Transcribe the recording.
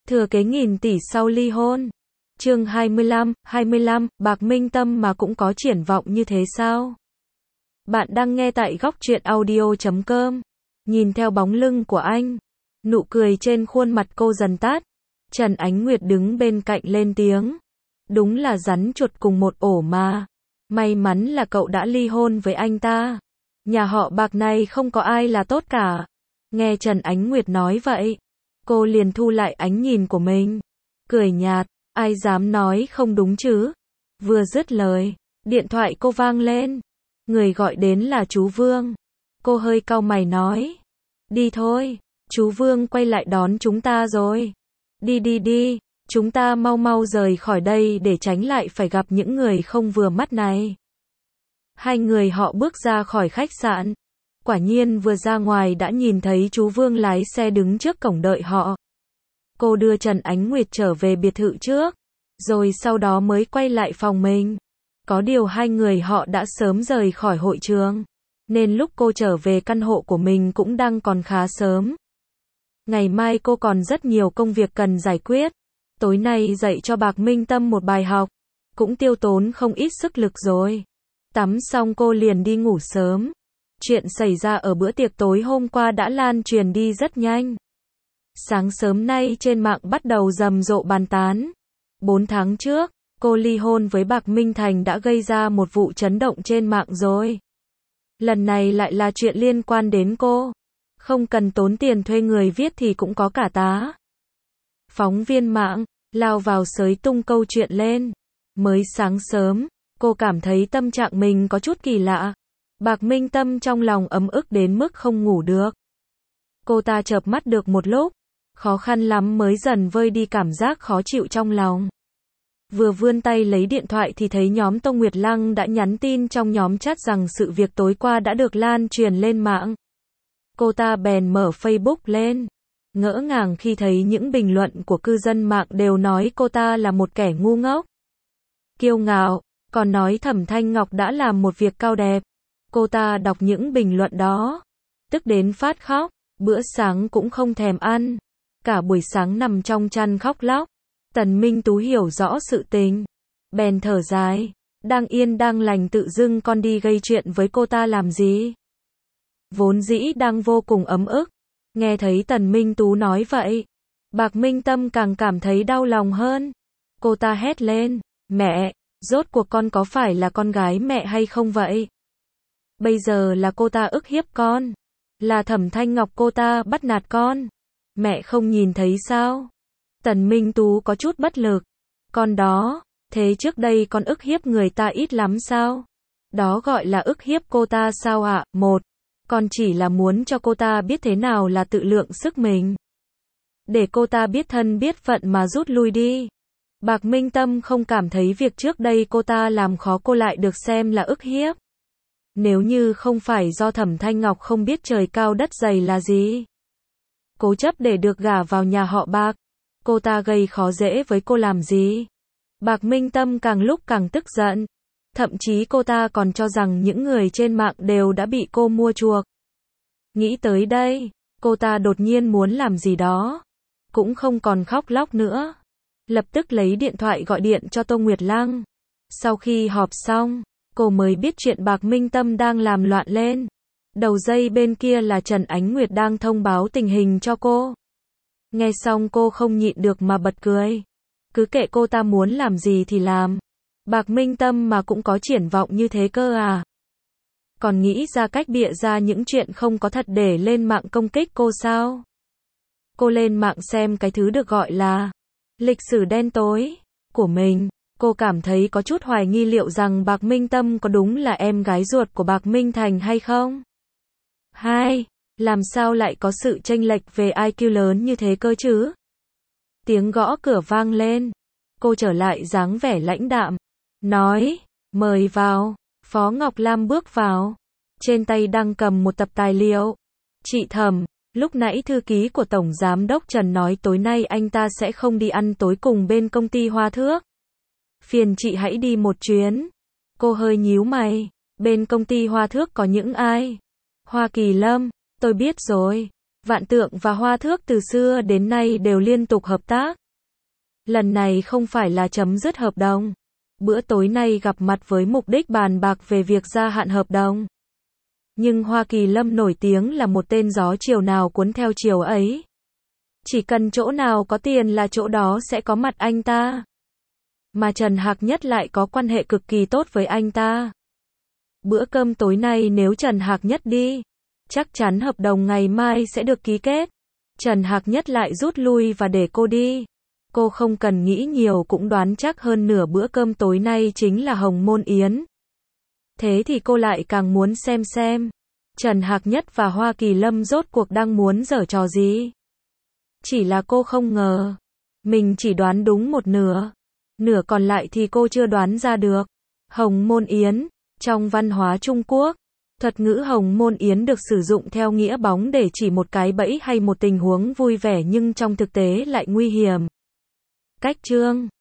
Thừa kế nghìn tỷ sau ly hôn. Chương 25, Bạc Minh Tâm mà cũng có triển vọng như thế sao? Bạn đang nghe tại góc truyện audio.com. Nhìn theo bóng lưng của anh, nụ cười trên khuôn mặt cô dần tắt. Trần Ánh Nguyệt đứng bên cạnh lên tiếng. Đúng là rắn chuột cùng một ổ mà. May mắn là cậu đã ly hôn với anh ta. Nhà họ Bạc này không có ai là tốt cả. Nghe Trần Ánh Nguyệt nói vậy, cô liền thu lại ánh nhìn của mình, cười nhạt, ai dám nói không đúng chứ? Vừa dứt lời, điện thoại cô vang lên. Người gọi đến là chú Vương. Cô hơi cau mày nói, đi thôi, chú Vương quay lại đón chúng ta rồi. Đi, chúng ta mau rời khỏi đây để tránh lại phải gặp những người không vừa mắt này. Hai người họ bước ra khỏi khách sạn. Quả nhiên vừa ra ngoài đã nhìn thấy chú Vương lái xe đứng trước cổng đợi họ. Cô đưa Trần Ánh Nguyệt trở về biệt thự trước, rồi sau đó mới quay lại phòng mình. Có điều hai người họ đã sớm rời khỏi hội trường, nên lúc cô trở về căn hộ của mình cũng đang còn khá sớm. Ngày mai cô còn rất nhiều công việc cần giải quyết. Tối nay dạy cho Bạc Minh Tâm một bài học, cũng tiêu tốn không ít sức lực rồi. Tắm xong cô liền đi ngủ sớm. Chuyện xảy ra ở bữa tiệc tối hôm qua đã lan truyền đi rất nhanh. Sáng sớm nay trên mạng bắt đầu rầm rộ bàn tán. 4 tháng trước, cô ly hôn với Bạc Minh Thành đã gây ra một vụ chấn động trên mạng rồi. Lần này lại là chuyện liên quan đến cô. Không cần tốn tiền thuê người viết thì cũng có cả tá. Phóng viên mạng, lao vào xới tung câu chuyện lên. Mới sáng sớm, cô cảm thấy tâm trạng mình có chút kỳ lạ. Bạc Minh Tâm trong lòng ấm ức đến mức không ngủ được. Cô ta chợp mắt được một lúc, khó khăn lắm mới dần vơi đi cảm giác khó chịu trong lòng. Vừa vươn tay lấy điện thoại thì thấy nhóm Tông Nguyệt Lăng đã nhắn tin trong nhóm chat rằng sự việc tối qua đã được lan truyền lên mạng. Cô ta bèn mở Facebook lên, ngỡ ngàng khi thấy những bình luận của cư dân mạng đều nói cô ta là một kẻ ngu ngốc, kiêu ngạo, còn nói Thẩm Thanh Ngọc đã làm một việc cao đẹp. Cô ta đọc những bình luận đó, tức đến phát khóc, bữa sáng cũng không thèm ăn, cả buổi sáng nằm trong chăn khóc lóc. Tần Minh Tú hiểu rõ sự tình, bèn thở dài, đang yên đang lành tự dưng con đi gây chuyện với cô ta làm gì? Vốn dĩ đang vô cùng ấm ức, nghe thấy Tần Minh Tú nói vậy, Bạc Minh Tâm càng cảm thấy đau lòng hơn. Cô ta hét lên, mẹ, rốt cuộc con có phải là con gái mẹ hay không vậy? Bây giờ là cô ta ức hiếp con, là Thẩm Thanh Ngọc cô ta bắt nạt con, mẹ không nhìn thấy sao? Tần Minh Tú có chút bất lực, con đó, thế trước đây con ức hiếp người ta ít lắm sao? Đó gọi là ức hiếp cô ta sao ạ? Một, con chỉ là muốn cho cô ta biết thế nào là tự lượng sức mình, để cô ta biết thân biết phận mà rút lui đi. Bạc Minh Tâm không cảm thấy việc trước đây cô ta làm khó cô lại được xem là ức hiếp. Nếu như không phải do Thẩm Thanh Ngọc không biết trời cao đất dày là gì, cố chấp để được gả vào nhà họ Bạc, cô ta gây khó dễ với cô làm gì? Bạc Minh Tâm càng lúc càng tức giận. Thậm chí cô ta còn cho rằng những người trên mạng đều đã bị cô mua chuộc. Nghĩ tới đây, cô ta đột nhiên muốn làm gì đó, cũng không còn khóc lóc nữa. Lập tức lấy điện thoại gọi điện cho Tô Nguyệt Lăng. Sau khi họp xong, cô mới biết chuyện Bạc Minh Tâm đang làm loạn lên. Đầu dây bên kia là Trần Ánh Nguyệt đang thông báo tình hình cho cô. Nghe xong cô không nhịn được mà bật cười. Cứ kệ cô ta muốn làm gì thì làm. Bạc Minh Tâm mà cũng có triển vọng như thế cơ à? Còn nghĩ ra cách bịa ra những chuyện không có thật để lên mạng công kích cô sao? Cô lên mạng xem cái thứ được gọi là lịch sử đen tối của mình. Cô cảm thấy có chút hoài nghi liệu rằng Bạc Minh Tâm có đúng là em gái ruột của Bạc Minh Thành hay không? Hai, làm sao lại có sự chênh lệch về IQ lớn như thế cơ chứ? Tiếng gõ cửa vang lên. Cô trở lại dáng vẻ lãnh đạm, nói, mời vào. Phó Ngọc Lam bước vào, trên tay đang cầm một tập tài liệu. Chị Thẩm, lúc nãy thư ký của Tổng Giám đốc Trần nói tối nay anh ta sẽ không đi ăn tối cùng bên công ty Hoa Thước. Phiền chị hãy đi một chuyến. Cô hơi nhíu mày, bên công ty Hoa Thước có những ai? Hoa Kỳ Lâm, tôi biết rồi. Vạn Tượng và Hoa Thước từ xưa đến nay đều liên tục hợp tác. Lần này không phải là chấm dứt hợp đồng. Bữa tối nay gặp mặt với mục đích bàn bạc về việc gia hạn hợp đồng. Nhưng Hoa Kỳ Lâm nổi tiếng là một tên gió chiều nào cuốn theo chiều ấy. Chỉ cần chỗ nào có tiền là chỗ đó sẽ có mặt anh ta. Mà Trần Hạc Nhất lại có quan hệ cực kỳ tốt với anh ta. Bữa cơm tối nay nếu Trần Hạc Nhất đi, chắc chắn hợp đồng ngày mai sẽ được ký kết. Trần Hạc Nhất lại rút lui và để cô đi. Cô không cần nghĩ nhiều cũng đoán chắc hơn nửa bữa cơm tối nay chính là Hồng Môn Yến. Thế thì cô lại càng muốn xem Trần Hạc Nhất và Hoa Kỳ Lâm rốt cuộc đang muốn giở trò gì. Chỉ là cô không ngờ, mình chỉ đoán đúng một nửa. Nửa còn lại thì cô chưa đoán ra được. Hồng Môn Yến, trong văn hóa Trung Quốc, thuật ngữ Hồng Môn Yến được sử dụng theo nghĩa bóng để chỉ một cái bẫy hay một tình huống vui vẻ nhưng trong thực tế lại nguy hiểm. Cách chương